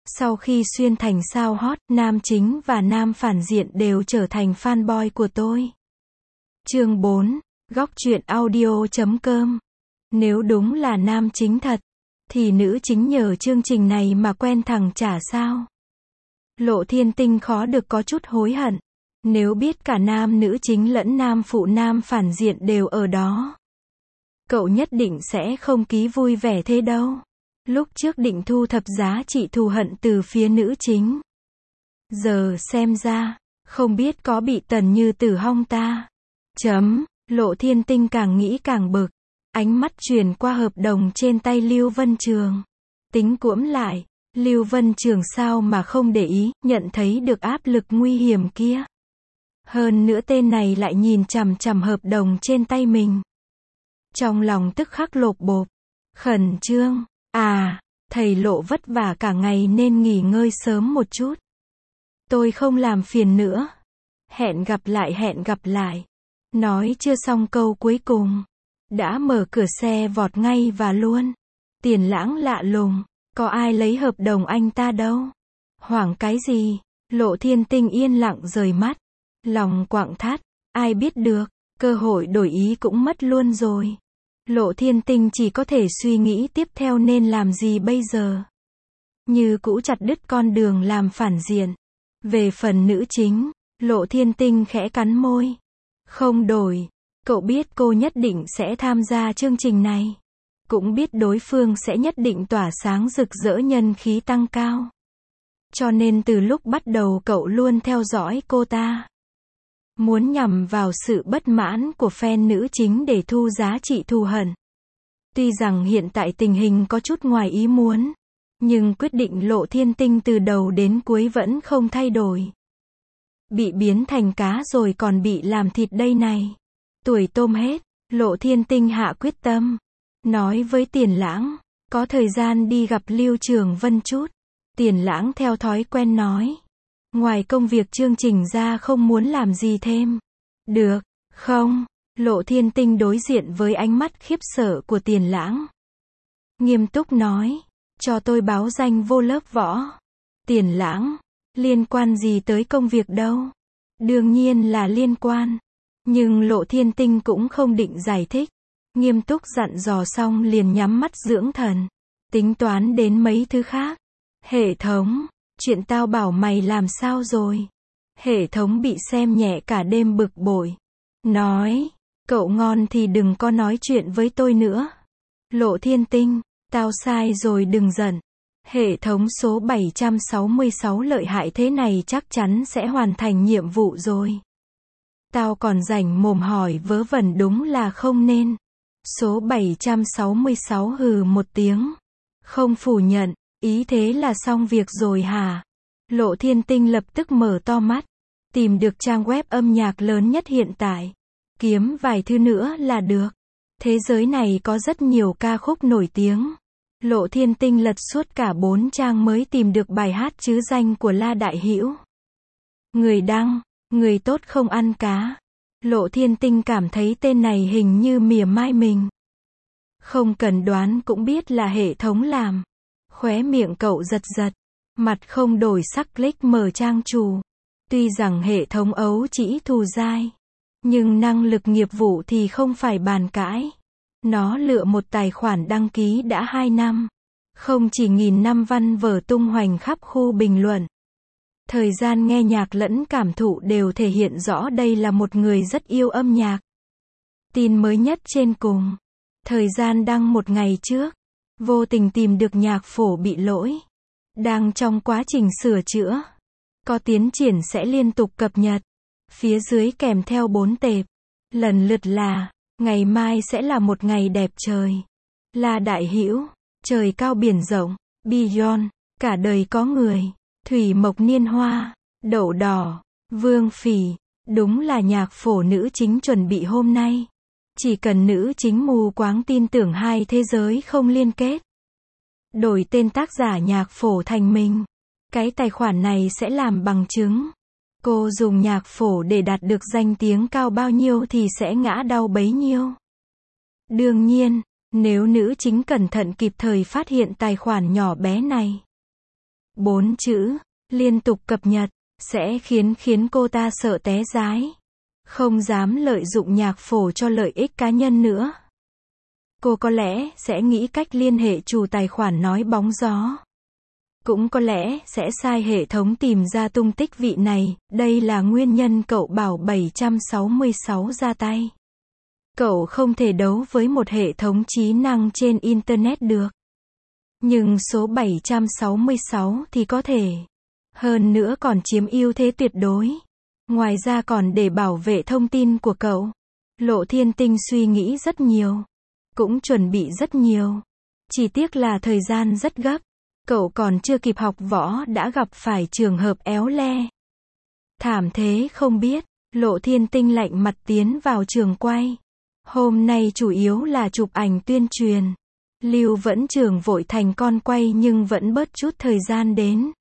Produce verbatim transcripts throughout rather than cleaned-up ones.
Sau khi xuyên thành sao hot, nam chính và nam phản diện đều trở thành fanboy của tôi. Chương bốn, góc truyện audio chấm com. Nếu đúng là nam chính thật, thì nữ chính nhờ chương trình này mà quen thằng chả sao. Lộ Thiên Tinh khó được có chút hối hận. Nếu biết cả nam nữ chính lẫn nam phụ nam phản diện đều ở đó, cậu nhất định sẽ không ký vui vẻ thế đâu. Lúc trước định thu thập giá trị thù hận từ phía nữ chính. Giờ xem ra, không biết có bị Tần Như Tử hong ta. Chấm, Lộ Thiên Tinh càng nghĩ càng bực. Ánh mắt truyền qua hợp đồng trên tay Lưu Vân Trường. Tính cuỗm lại, Lưu Vân Trường sao mà không để ý, nhận thấy được áp lực nguy hiểm kia. Hơn nữa tên này lại nhìn chằm chằm hợp đồng trên tay mình. Trong lòng tức khắc lộp bộp, khẩn trương. À, thầy Lộ vất vả cả ngày nên nghỉ ngơi sớm một chút. Tôi không làm phiền nữa. Hẹn gặp lại hẹn gặp lại. Nói chưa xong câu cuối cùng, đã mở cửa xe vọt ngay và luôn. Tiền Lãng lạ lùng, có ai lấy hợp đồng anh ta đâu. Hoảng cái gì? Lộ Thiên Tinh yên lặng rời mắt. Lòng quặn thắt, ai biết được, cơ hội đổi ý cũng mất luôn rồi. Lộ Thiên Tinh chỉ có thể suy nghĩ tiếp theo nên làm gì bây giờ. Như cũ chặt đứt con đường làm phản diện. Về phần nữ chính, Lộ Thiên Tinh khẽ cắn môi. Không đổi, cậu biết cô nhất định sẽ tham gia chương trình này. Cũng biết đối phương sẽ nhất định tỏa sáng rực rỡ nhân khí tăng cao. Cho nên từ lúc bắt đầu cậu luôn theo dõi cô ta. Muốn nhằm vào sự bất mãn của fan nữ chính để thu giá trị thù hận. Tuy rằng hiện tại tình hình có chút ngoài ý muốn, nhưng quyết định Lộ Thiên Tinh từ đầu đến cuối vẫn không thay đổi. Bị biến thành cá rồi còn bị làm thịt đây này. Tuổi tôm hết, Lộ Thiên Tinh hạ quyết tâm. Nói với Tiền Lãng, có thời gian đi gặp Lưu Trường Vân chút. Tiền Lãng theo thói quen nói. Ngoài công việc chương trình ra không muốn làm gì thêm. Được, không? Lộ Thiên Tinh đối diện với ánh mắt khiếp sợ của Tiền Lãng. Nghiêm túc nói, cho tôi báo danh vô lớp võ. Tiền Lãng, liên quan gì tới công việc đâu? Đương nhiên là liên quan. Nhưng Lộ Thiên Tinh cũng không định giải thích. Nghiêm túc dặn dò xong liền nhắm mắt dưỡng thần. Tính toán đến mấy thứ khác. Hệ thống, chuyện tao bảo mày làm sao rồi? Hệ thống bị xem nhẹ cả đêm bực bội. Nói, cậu ngon thì đừng có nói chuyện với tôi nữa. Lộ Thiên Tinh, tao sai rồi đừng giận. Hệ thống số bảy trăm sáu mươi sáu lợi hại thế này chắc chắn sẽ hoàn thành nhiệm vụ rồi. Tao còn rảnh mồm hỏi vớ vẩn đúng là không nên. Số bảy trăm sáu mươi sáu hừ một tiếng. Không phủ nhận, ý thế là xong việc rồi hả? Lộ Thiên Tinh lập tức mở to mắt. Tìm được trang web âm nhạc lớn nhất hiện tại. Kiếm vài thứ nữa là được. Thế giới này có rất nhiều ca khúc nổi tiếng. Lộ Thiên Tinh lật suốt cả bốn trang mới tìm được bài hát chứ danh của La Đại Hữu. Người đăng, người tốt không ăn cá. Lộ Thiên Tinh cảm thấy tên này hình như mỉa mai mình. Không cần đoán cũng biết là hệ thống làm. Khóe miệng cậu giật giật. Mặt không đổi sắc click mở trang chủ. Tuy rằng hệ thống ấu chỉ thù dai, nhưng năng lực nghiệp vụ thì không phải bàn cãi. Nó lựa một tài khoản đăng ký đã hai năm. Không chỉ nghìn năm văn vở tung hoành khắp khu bình luận. Thời gian nghe nhạc lẫn cảm thụ đều thể hiện rõ đây là một người rất yêu âm nhạc. Tin mới nhất trên cùng. Thời gian đăng một ngày trước. Vô tình tìm được nhạc phổ bị lỗi. Đang trong quá trình sửa chữa. Có tiến triển sẽ liên tục cập nhật. Phía dưới kèm theo bốn tệp. Lần lượt là, ngày mai sẽ là một ngày đẹp trời. La Đại Hữu, trời cao biển rộng. Beyond, cả đời có người. Thủy Mộc Niên Hoa, Đậu Đỏ, Vương Phỉ. Đúng là nhạc phổ nữ chính chuẩn bị hôm nay. Chỉ cần nữ chính mù quáng tin tưởng hai thế giới không liên kết. Đổi tên tác giả nhạc phổ thành mình. Cái tài khoản này sẽ làm bằng chứng. Cô dùng nhạc phổ để đạt được danh tiếng cao bao nhiêu thì sẽ ngã đau bấy nhiêu. Đương nhiên, nếu nữ chính cẩn thận kịp thời phát hiện tài khoản nhỏ bé này, Bốn chữ, liên tục cập nhật, sẽ khiến khiến cô ta sợ té dái. Không dám lợi dụng nhạc phổ cho lợi ích cá nhân nữa. Cô có lẽ sẽ nghĩ cách liên hệ chủ tài khoản nói bóng gió. Cũng có lẽ sẽ sai hệ thống tìm ra tung tích vị này, đây là nguyên nhân cậu bảo bảy trăm sáu mươi sáu ra tay. Cậu không thể đấu với một hệ thống trí năng trên Internet được. Nhưng số bảy trăm sáu mươi sáu thì có thể. Hơn nữa còn chiếm ưu thế tuyệt đối. Ngoài ra còn để bảo vệ thông tin của cậu. Lộ Thiên Tinh suy nghĩ rất nhiều. Cũng chuẩn bị rất nhiều. Chỉ tiếc là thời gian rất gấp. Cậu còn chưa kịp học võ đã gặp phải trường hợp éo le. Thảm thế không biết. Lộ Thiên Tinh lạnh mặt tiến vào trường quay. Hôm nay chủ yếu là chụp ảnh tuyên truyền. Lưu Vẫn Trường vội thành con quay nhưng vẫn bớt chút thời gian đến.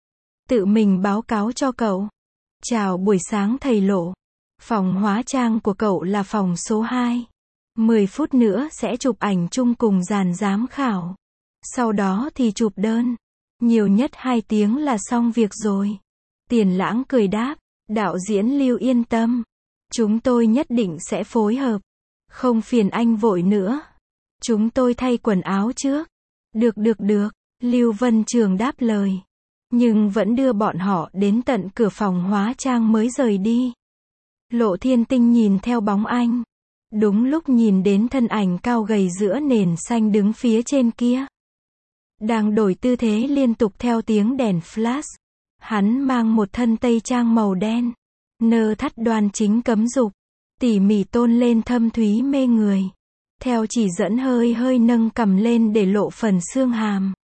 Tự mình báo cáo cho cậu. Chào buổi sáng thầy Lộ. Phòng hóa trang của cậu là phòng số hai. mười phút nữa sẽ chụp ảnh chung cùng dàn giám khảo. Sau đó thì chụp đơn. Nhiều nhất hai tiếng là xong việc rồi. Tiền Lãng cười đáp. Đạo diễn Lưu yên tâm. Chúng tôi nhất định sẽ phối hợp. Không phiền anh vội nữa. Chúng tôi thay quần áo trước. Được được được. Lưu Vân Trường đáp lời. Nhưng vẫn đưa bọn họ đến tận cửa phòng hóa trang mới rời đi. Lộ Thiên Tinh nhìn theo bóng anh. Đúng lúc nhìn đến thân ảnh cao gầy giữa nền xanh đứng phía trên kia. Đang đổi tư thế liên tục theo tiếng đèn flash. Hắn mang một thân tây trang màu đen. Nơ thắt đoan chính cấm dục. Tỉ mỉ tôn lên thâm thúy mê người. Theo chỉ dẫn hơi hơi nâng cằm lên để lộ phần xương hàm.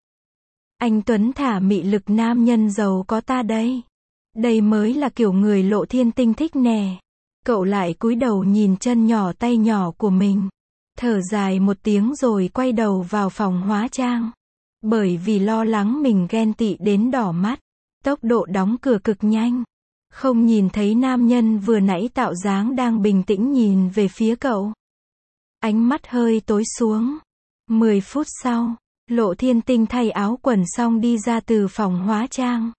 Anh Tuấn thả mị lực nam nhân giàu có ta đây. Đây mới là kiểu người Lộ Thiên Tinh thích nè. Cậu lại cúi đầu nhìn chân nhỏ tay nhỏ của mình. Thở dài một tiếng rồi quay đầu vào phòng hóa trang. Bởi vì lo lắng mình ghen tị đến đỏ mắt. Tốc độ đóng cửa cực nhanh. Không nhìn thấy nam nhân vừa nãy tạo dáng đang bình tĩnh nhìn về phía cậu. Ánh mắt hơi tối xuống. Mười phút sau, Lộ Thiên Tinh thay áo quần xong đi ra từ phòng hóa trang.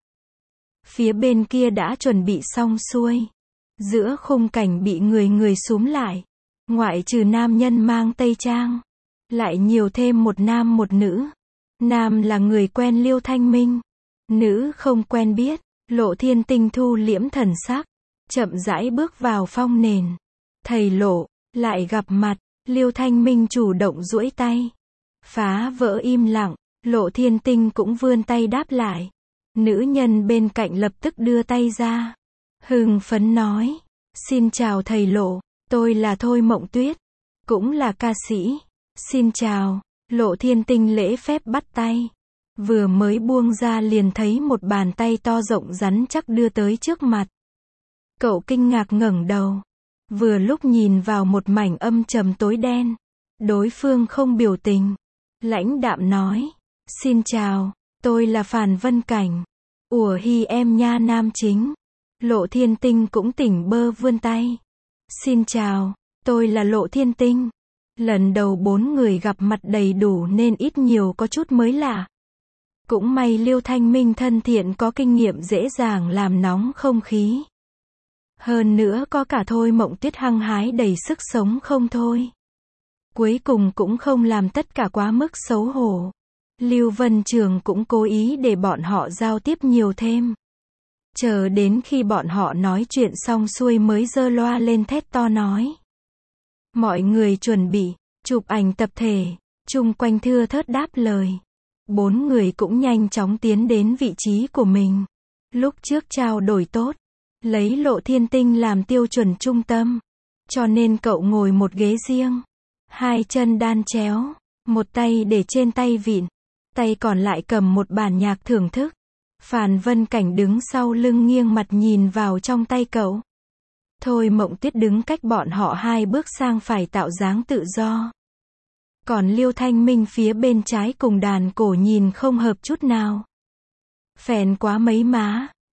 Phía bên kia đã chuẩn bị xong xuôi. Giữa khung cảnh bị người người xúm lại. Ngoại trừ nam nhân mang tây trang. Lại nhiều thêm một nam một nữ. Nam là người quen Liêu Thanh Minh. Nữ không quen biết. Lộ Thiên Tinh thu liễm thần sắc. Chậm rãi bước vào phong nền. Thầy Lộ, lại gặp mặt. Liêu Thanh Minh chủ động duỗi tay. Phá vỡ im lặng. Lộ Thiên Tinh cũng vươn tay đáp lại. Nữ nhân bên cạnh lập tức đưa tay ra. Hưng phấn nói. Xin chào thầy Lộ. Tôi là Thôi Mộng Tuyết. Cũng là ca sĩ. Xin chào. Lộ Thiên Tinh lễ phép bắt tay. Vừa mới buông ra liền thấy một bàn tay to rộng rắn chắc đưa tới trước mặt. Cậu kinh ngạc ngẩng đầu. Vừa lúc nhìn vào một mảnh âm trầm tối đen. Đối phương không biểu tình. Lãnh đạm nói. Xin chào, tôi là Phàn Vân Cảnh. Ủa hi em nha nam chính. Lộ Thiên Tinh cũng tỉnh bơ vươn tay. Xin chào, tôi là Lộ Thiên Tinh. Lần đầu bốn người gặp mặt đầy đủ nên ít nhiều có chút mới lạ. Cũng may Liêu Thanh Minh thân thiện có kinh nghiệm dễ dàng làm nóng không khí. Hơn nữa có cả Thôi Mộng Tuyết hăng hái đầy sức sống không thôi. Cuối cùng cũng không làm tất cả quá mức xấu hổ. Lưu Vân Trường cũng cố ý để bọn họ giao tiếp nhiều thêm. Chờ đến khi bọn họ nói chuyện xong xuôi mới giơ loa lên thét to nói. Mọi người chuẩn bị, chụp ảnh tập thể, chung quanh thưa thớt đáp lời. Bốn người cũng nhanh chóng tiến đến vị trí của mình. Lúc trước trao đổi tốt, lấy Lộ Thiên Tinh làm tiêu chuẩn trung tâm. Cho nên cậu ngồi một ghế riêng. Hai chân đan chéo, một tay để trên tay vịn. Tay còn lại cầm một bản nhạc thưởng thức. Phàn Vân Cảnh đứng sau lưng nghiêng mặt nhìn vào trong tay cậu. Thôi Mộng Tuyết đứng cách bọn họ hai bước sang phải tạo dáng tự do. Còn Liêu Thanh Minh phía bên trái cùng đàn cổ nhìn không hợp chút nào. Phèn quá mấy má.